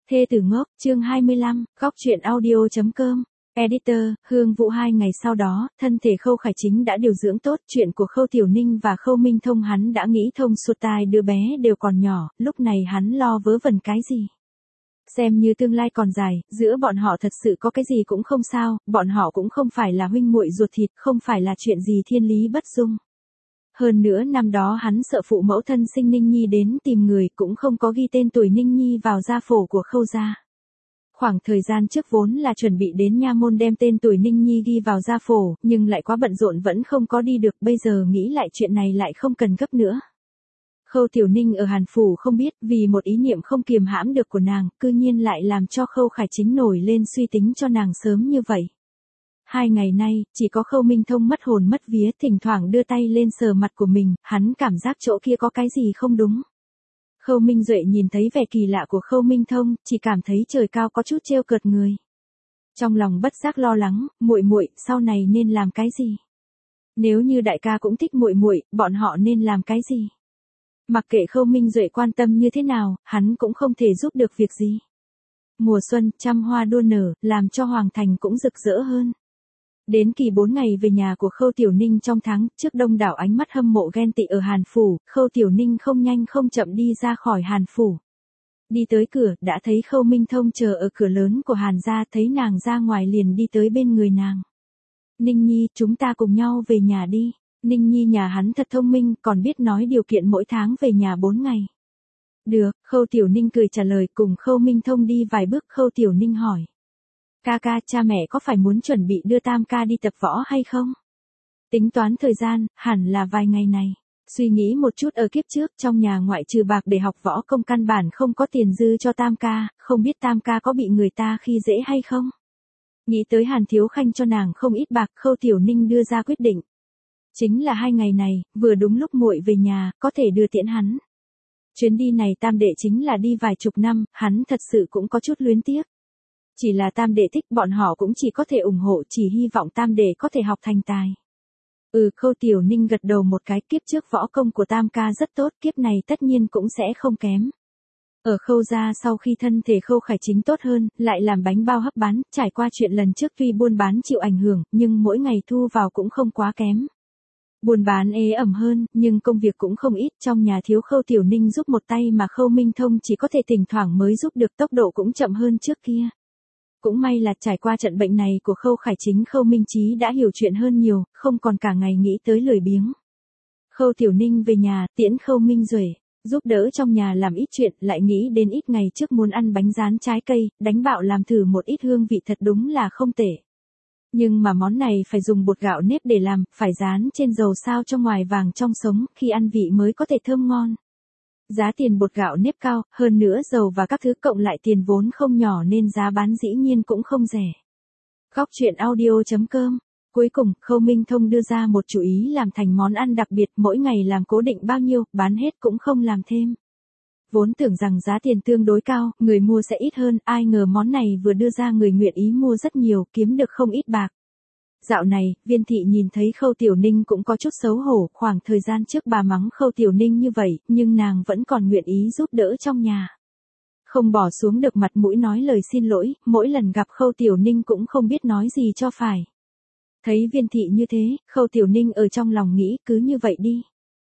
Thê tử ngốc, chương 25, góc truyện audio.com. Editor, Hương Vũ. 2 ngày sau đó, thân thể Khâu Khải Chính đã điều dưỡng tốt, chuyện của Khâu Tiểu Ninh và Khâu Minh Thông hắn đã nghĩ thông suốt. Tai đứa bé đều còn nhỏ, lúc này hắn lo vớ vẩn cái gì. Xem như tương lai còn dài, giữa bọn họ thật sự có cái gì cũng không sao, bọn họ cũng không phải là huynh muội ruột thịt, không phải là chuyện gì thiên lý bất dung. Hơn nữa năm đó hắn sợ phụ mẫu thân sinh Ninh Nhi đến tìm người, cũng không có ghi tên tuổi Ninh Nhi vào gia phổ của Khâu gia. Khoảng thời gian trước vốn là chuẩn bị đến nha môn đem tên tuổi Ninh Nhi ghi vào gia phổ, nhưng lại quá bận rộn vẫn không có đi được, bây giờ nghĩ lại chuyện này lại không cần gấp nữa. Khâu Tiểu Ninh ở Hàn Phủ không biết, vì một ý niệm không kiềm hãm được của nàng, cư nhiên lại làm cho Khâu Khải Chính nổi lên suy tính cho nàng sớm như vậy. 2 ngày nay, chỉ có Khâu Minh Thông mất hồn mất vía, thỉnh thoảng đưa tay lên sờ mặt của mình, hắn cảm giác chỗ kia có cái gì không đúng. Khâu Minh Duệ nhìn thấy vẻ kỳ lạ của Khâu Minh Thông, chỉ cảm thấy trời cao có chút trêu cợt người. Trong lòng bất giác lo lắng, muội muội, sau này nên làm cái gì? Nếu như đại ca cũng thích muội muội, bọn họ nên làm cái gì? Mặc kệ Khâu Minh Duệ quan tâm như thế nào, hắn cũng không thể giúp được việc gì. Mùa xuân, trăm hoa đua nở, làm cho Hoàng Thành cũng rực rỡ hơn. Đến kỳ 4 ngày về nhà của Khâu Tiểu Ninh trong tháng, trước đông đảo ánh mắt hâm mộ ghen tị ở Hàn Phủ, Khâu Tiểu Ninh không nhanh không chậm đi ra khỏi Hàn Phủ. Đi tới cửa, đã thấy Khâu Minh Thông chờ ở cửa lớn của Hàn gia, thấy nàng ra ngoài liền đi tới bên người nàng. Ninh Nhi, chúng ta cùng nhau về nhà đi. Ninh Nhi nhà hắn thật thông minh, còn biết nói điều kiện mỗi tháng về nhà 4 ngày. Được, Khâu Tiểu Ninh cười trả lời, cùng Khâu Minh Thông đi vài bước. Khâu Tiểu Ninh hỏi. Ca, cha mẹ có phải muốn chuẩn bị đưa Tam ca đi tập võ hay không? Tính toán thời gian, hẳn là vài ngày này. Suy nghĩ một chút, ở kiếp trước trong nhà ngoại trừ bạc để học võ công căn bản không có tiền dư cho Tam ca, không biết Tam ca có bị người ta khi dễ hay không? Nghĩ tới Hàn Thiếu Khanh cho nàng không ít bạc, Khâu Tiểu Ninh đưa ra quyết định. Chính là 2 ngày này, vừa đúng lúc muội về nhà, có thể đưa tiễn hắn. Chuyến đi này Tam đệ chính là đi vài chục năm, hắn thật sự cũng có chút luyến tiếc. Chỉ là Tam đệ thích, bọn họ cũng chỉ có thể ủng hộ, chỉ hy vọng Tam đệ có thể học thành tài. Khâu Tiểu Ninh gật đầu một cái, kiếp trước võ công của Tam ca rất tốt, kiếp này tất nhiên cũng sẽ không kém. Ở Khâu gia sau khi thân thể Khâu Khải Chính tốt hơn, lại làm bánh bao hấp bán, trải qua chuyện lần trước tuy buôn bán chịu ảnh hưởng, nhưng mỗi ngày thu vào cũng không quá kém. Buôn bán ế ẩm hơn, nhưng công việc cũng không ít, trong nhà thiếu Khâu Tiểu Ninh giúp một tay mà Khâu Minh Thông chỉ có thể thỉnh thoảng mới giúp được, tốc độ cũng chậm hơn trước kia. Cũng may là trải qua trận bệnh này của Khâu Khải Chính, Khâu Minh Chí đã hiểu chuyện hơn nhiều, không còn cả ngày nghĩ tới lười biếng. Khâu Tiểu Ninh về nhà, tiễn Khâu Minh Duệ, giúp đỡ trong nhà làm ít chuyện, lại nghĩ đến ít ngày trước muốn ăn bánh rán trái cây, đánh bạo làm thử một ít hương vị thật đúng là không tệ. Nhưng mà món này phải dùng bột gạo nếp để làm, phải rán trên dầu sao cho ngoài vàng trong sống, khi ăn vị mới có thể thơm ngon. Giá tiền bột gạo nếp cao, hơn nữa dầu và các thứ cộng lại tiền vốn không nhỏ nên giá bán dĩ nhiên cũng không rẻ. Góc truyện audio.com. Cuối cùng, Khâu Minh Thông đưa ra một chủ ý làm thành món ăn đặc biệt, mỗi ngày làm cố định bao nhiêu, bán hết cũng không làm thêm. Vốn tưởng rằng giá tiền tương đối cao, người mua sẽ ít hơn, ai ngờ món này vừa đưa ra người nguyện ý mua rất nhiều, kiếm được không ít bạc. Dạo này, Viên thị nhìn thấy Khâu Tiểu Ninh cũng có chút xấu hổ, khoảng thời gian trước bà mắng Khâu Tiểu Ninh như vậy, nhưng nàng vẫn còn nguyện ý giúp đỡ trong nhà. Không bỏ xuống được mặt mũi nói lời xin lỗi, mỗi lần gặp Khâu Tiểu Ninh cũng không biết nói gì cho phải. Thấy Viên thị như thế, Khâu Tiểu Ninh ở trong lòng nghĩ cứ như vậy đi.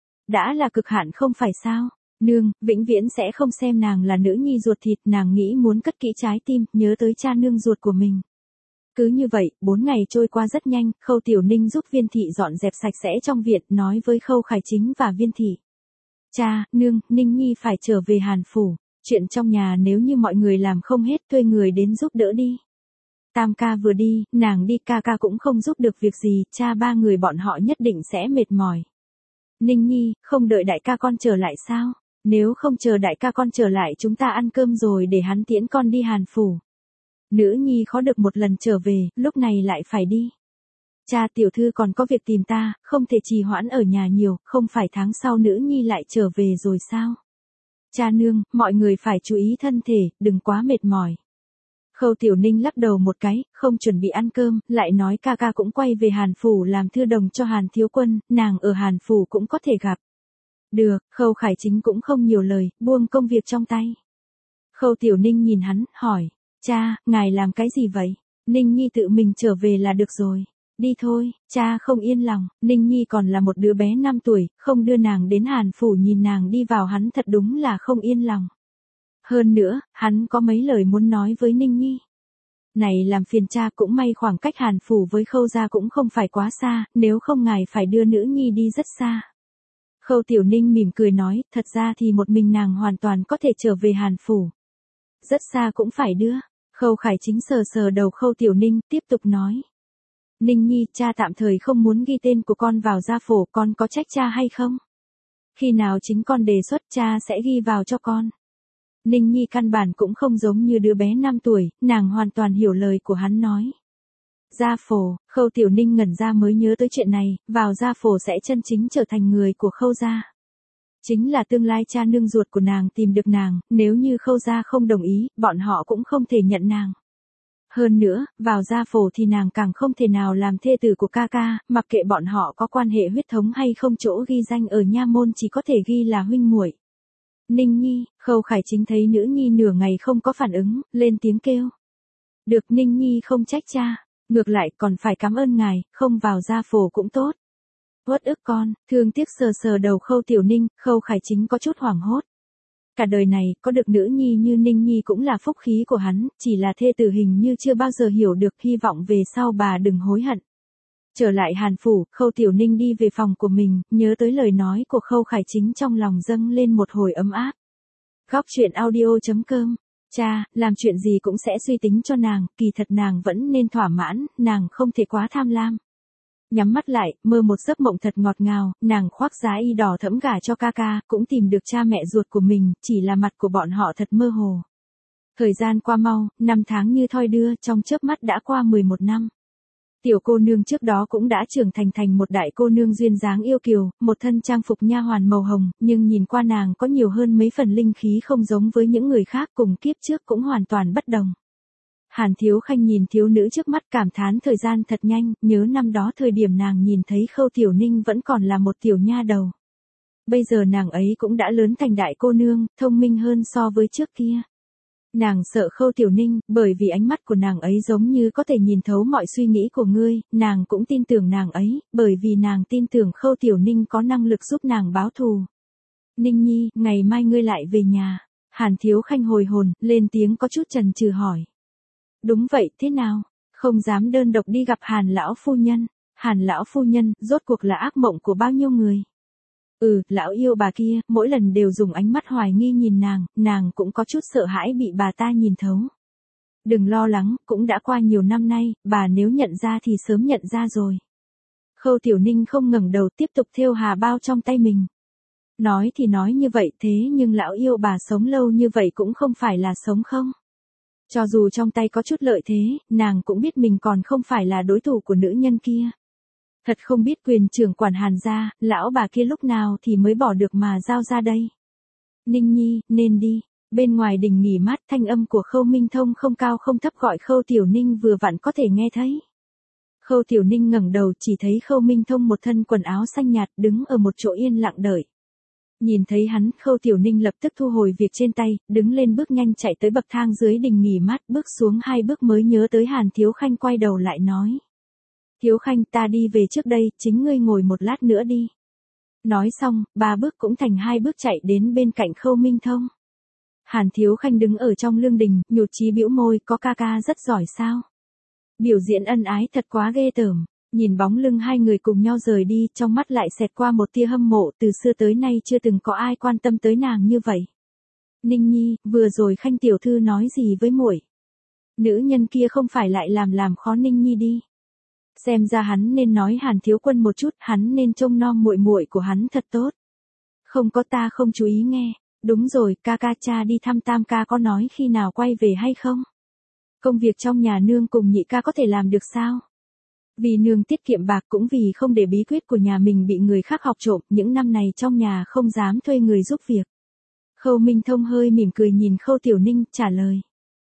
Đã là cực hạn không phải sao? Nương, vĩnh viễn sẽ không xem nàng là nữ nhi ruột thịt, nàng nghĩ muốn cất kỹ trái tim, nhớ tới cha nương ruột của mình. Cứ như vậy, 4 ngày trôi qua rất nhanh, Khâu Tiểu Ninh giúp Viên thị dọn dẹp sạch sẽ trong viện, nói với Khâu Khải Chính và Viên thị. Cha, nương, Ninh Nhi phải trở về Hàn Phủ, chuyện trong nhà nếu như mọi người làm không hết, thuê người đến giúp đỡ đi. Tam ca vừa đi, nàng đi, ca cũng không giúp được việc gì, cha 3 người bọn họ nhất định sẽ mệt mỏi. Ninh Nhi, không đợi đại ca con trở lại sao? Nếu không chờ đại ca con trở lại chúng ta ăn cơm rồi để hắn tiễn con đi Hàn Phủ. Nữ nhi khó được một lần trở về, lúc này lại phải đi. Cha, tiểu thư còn có việc tìm ta, không thể trì hoãn ở nhà nhiều, không phải tháng sau nữ nhi lại trở về rồi sao? Cha nương, mọi người phải chú ý thân thể, đừng quá mệt mỏi. Khâu Tiểu Ninh lắc đầu một cái, không chuẩn bị ăn cơm, lại nói ca cũng quay về Hàn Phủ làm thư đồng cho Hàn Thiếu Quân, nàng ở Hàn Phủ cũng có thể gặp. Được, Khâu Khải Chính cũng không nhiều lời, buông công việc trong tay. Khâu Tiểu Ninh nhìn hắn, hỏi, cha, ngài làm cái gì vậy? Ninh Nhi tự mình trở về là được rồi. Đi thôi, cha không yên lòng, Ninh Nhi còn là một đứa bé 5 tuổi, không đưa nàng đến Hàn Phủ nhìn nàng đi vào hắn thật đúng là không yên lòng. Hơn nữa, hắn có mấy lời muốn nói với Ninh Nhi. Này làm phiền cha, cũng may khoảng cách Hàn Phủ với Khâu gia cũng không phải quá xa, nếu không ngài phải đưa nữ nhi đi rất xa. Khâu Tiểu Ninh mỉm cười nói, thật ra thì một mình nàng hoàn toàn có thể trở về Hàn Phủ. Rất xa cũng phải đưa. Khâu Khải Chính sờ sờ đầu Khâu Tiểu Ninh, tiếp tục nói. Ninh Nhi, cha tạm thời không muốn ghi tên của con vào gia phổ, con có trách cha hay không? Khi nào chính con đề xuất, cha sẽ ghi vào cho con. Ninh Nhi căn bản cũng không giống như đứa bé 5 tuổi, nàng hoàn toàn hiểu lời của hắn nói. Gia phổ, Khâu Tiểu Ninh ngẩn ra mới nhớ tới chuyện này, vào gia phổ sẽ chân chính trở thành người của Khâu gia. Chính là tương lai cha nương ruột của nàng tìm được nàng, nếu như Khâu gia không đồng ý, bọn họ cũng không thể nhận nàng. Hơn nữa, vào gia phổ thì nàng càng không thể nào làm thê tử của ca ca, mặc kệ bọn họ có quan hệ huyết thống hay không, chỗ ghi danh ở nha môn chỉ có thể ghi là huynh muội. Ninh Nhi, Khâu Khải Chính thấy nữ nhi nửa ngày không có phản ứng, lên tiếng kêu. Được, Ninh Nhi không trách cha, ngược lại còn phải cảm ơn ngài, không vào gia phổ cũng tốt. Uất ức con, thương tiếc sờ sờ đầu Khâu Tiểu Ninh, Khâu Khải Chính có chút hoảng hốt. Cả đời này, có được nữ nhi như Ninh Nhi cũng là phúc khí của hắn, chỉ là thê tử hình như chưa bao giờ hiểu được, hy vọng về sau bà đừng hối hận. Trở lại Hàn Phủ, Khâu Tiểu Ninh đi về phòng của mình, nhớ tới lời nói của Khâu Khải Chính trong lòng dâng lên một hồi ấm áp. Góc truyện audio.com. Cha, làm chuyện gì cũng sẽ suy tính cho nàng, kỳ thật nàng vẫn nên thỏa mãn, nàng không thể quá tham lam. Nhắm mắt lại, mơ một giấc mộng thật ngọt ngào, nàng khoác giá y đỏ thẫm gả cho ca ca, cũng tìm được cha mẹ ruột của mình, chỉ là mặt của bọn họ thật mơ hồ. Thời gian qua mau, 5 tháng như thoi đưa, trong chớp mắt đã qua 11 năm. Tiểu cô nương trước đó cũng đã trưởng thành một đại cô nương duyên dáng yêu kiều, một thân trang phục nha hoàn màu hồng, nhưng nhìn qua nàng có nhiều hơn mấy phần linh khí, không giống với những người khác, cùng kiếp trước cũng hoàn toàn bất đồng. Hàn Thiếu Khanh nhìn thiếu nữ trước mắt cảm thán thời gian thật nhanh, nhớ năm đó thời điểm nàng nhìn thấy Khâu Tiểu Ninh vẫn còn là một tiểu nha đầu. Bây giờ nàng ấy cũng đã lớn thành đại cô nương, thông minh hơn so với trước kia. Nàng sợ Khâu Tiểu Ninh, bởi vì ánh mắt của nàng ấy giống như có thể nhìn thấu mọi suy nghĩ của ngươi, nàng cũng tin tưởng nàng ấy, bởi vì nàng tin tưởng Khâu Tiểu Ninh có năng lực giúp nàng báo thù. Ninh Nhi, ngày mai ngươi lại về nhà. Hàn Thiếu Khanh hồi hồn, lên tiếng có chút chần chừ hỏi. Đúng vậy, thế nào? Không dám đơn độc đi gặp Hàn lão phu nhân. Hàn lão phu nhân, rốt cuộc là ác mộng của bao nhiêu người? Lão yêu bà kia, mỗi lần đều dùng ánh mắt hoài nghi nhìn nàng cũng có chút sợ hãi bị bà ta nhìn thấu. Đừng lo lắng, cũng đã qua nhiều năm nay, bà nếu nhận ra thì sớm nhận ra rồi. Khâu Tiểu Ninh không ngẩng đầu, tiếp tục thêu hà bao trong tay mình. Nói thì nói như vậy, thế nhưng lão yêu bà sống lâu như vậy cũng không phải là sống không? Cho dù trong tay có chút lợi thế, nàng cũng biết mình còn không phải là đối thủ của nữ nhân kia. Thật không biết quyền trưởng quản Hàn gia, lão bà kia lúc nào thì mới bỏ được mà giao ra đây. Ninh Nhi, nên đi. Bên ngoài đình nghỉ mát, thanh âm của Khâu Minh Thông không cao không thấp gọi Khâu Tiểu Ninh vừa vặn có thể nghe thấy. Khâu Tiểu Ninh ngẩng đầu, chỉ thấy Khâu Minh Thông một thân quần áo xanh nhạt đứng ở một chỗ yên lặng đợi. Nhìn thấy hắn, Khâu Tiểu Ninh lập tức thu hồi việc trên tay, đứng lên bước nhanh chạy tới bậc thang dưới đình nghỉ mát, bước xuống 2 bước mới nhớ tới Hàn Thiếu Khanh, quay đầu lại nói. Thiếu Khanh, ta đi về trước đây, chính ngươi ngồi một lát nữa đi. Nói xong, 3 bước cũng thành 2 bước chạy đến bên cạnh Khâu Minh Thông. Hàn Thiếu Khanh đứng ở trong lương đình, nhụt chí bĩu môi, có ca ca rất giỏi sao? Biểu diễn ân ái thật quá ghê tởm. Nhìn bóng lưng hai người cùng nhau rời đi, trong mắt lại xẹt qua một tia hâm mộ, từ xưa tới nay chưa từng có ai quan tâm tới nàng như vậy. Ninh Nhi, vừa rồi Khanh tiểu thư nói gì với muội? Nữ nhân kia không phải lại làm khó Ninh Nhi đi. Xem ra hắn nên nói Hàn Thiếu Quân một chút, hắn nên trông nom muội muội của hắn thật tốt. Không có, ta không chú ý nghe. Đúng rồi, ca ca, cha đi thăm Tam ca có nói khi nào quay về hay không? Công việc trong nhà nương cùng nhị ca có thể làm được sao? Vì nương tiết kiệm bạc, cũng vì không để bí quyết của nhà mình bị người khác học trộm, những năm này trong nhà không dám thuê người giúp việc. Khâu Minh Thông hơi mỉm cười nhìn Khâu Tiểu Ninh, trả lời.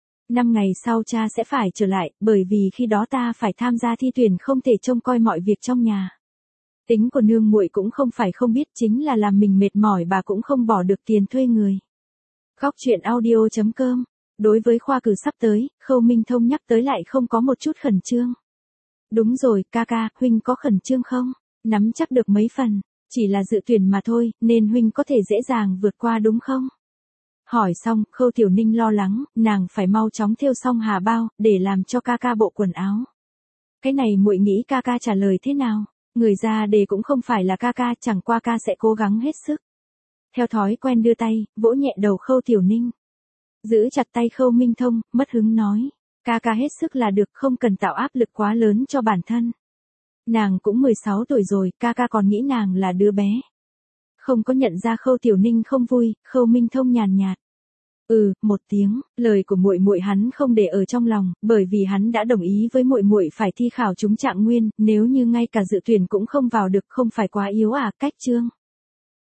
5 ngày sau cha sẽ phải trở lại, bởi vì khi đó ta phải tham gia thi tuyển, không thể trông coi mọi việc trong nhà. Tính của nương muội cũng không phải không biết, chính là làm mình mệt mỏi bà cũng không bỏ được tiền thuê người. Góc chuyện audio.com. Đối với khoa cử sắp tới, Khâu Minh Thông nhắc tới lại không có một chút khẩn trương. Đúng rồi, ca, huynh có khẩn trương không? Nắm chắc được mấy phần, chỉ là dự tuyển mà thôi, nên huynh có thể dễ dàng vượt qua đúng không? Hỏi xong, Khâu Tiểu Ninh lo lắng, nàng phải mau chóng thêu xong hà bao, để làm cho ca bộ quần áo. Cái này muội nghĩ ca trả lời thế nào? Người ra đề cũng không phải là ca, chẳng qua ca sẽ cố gắng hết sức. Theo thói quen đưa tay, vỗ nhẹ đầu Khâu Tiểu Ninh. Giữ chặt tay Khâu Minh Thông, mất hứng nói. Ca hết sức là được, không cần tạo áp lực quá lớn cho bản thân. Nàng cũng 16 tuổi rồi, ca còn nghĩ nàng là đứa bé. Không có nhận ra Khâu Tiểu Ninh không vui, Khâu Minh Thông nhàn nhạt. Một tiếng, lời của muội hắn không để ở trong lòng, bởi vì hắn đã đồng ý với muội phải thi khảo trúng trạng nguyên, nếu như ngay cả dự tuyển cũng không vào được không phải quá yếu à, cách chương.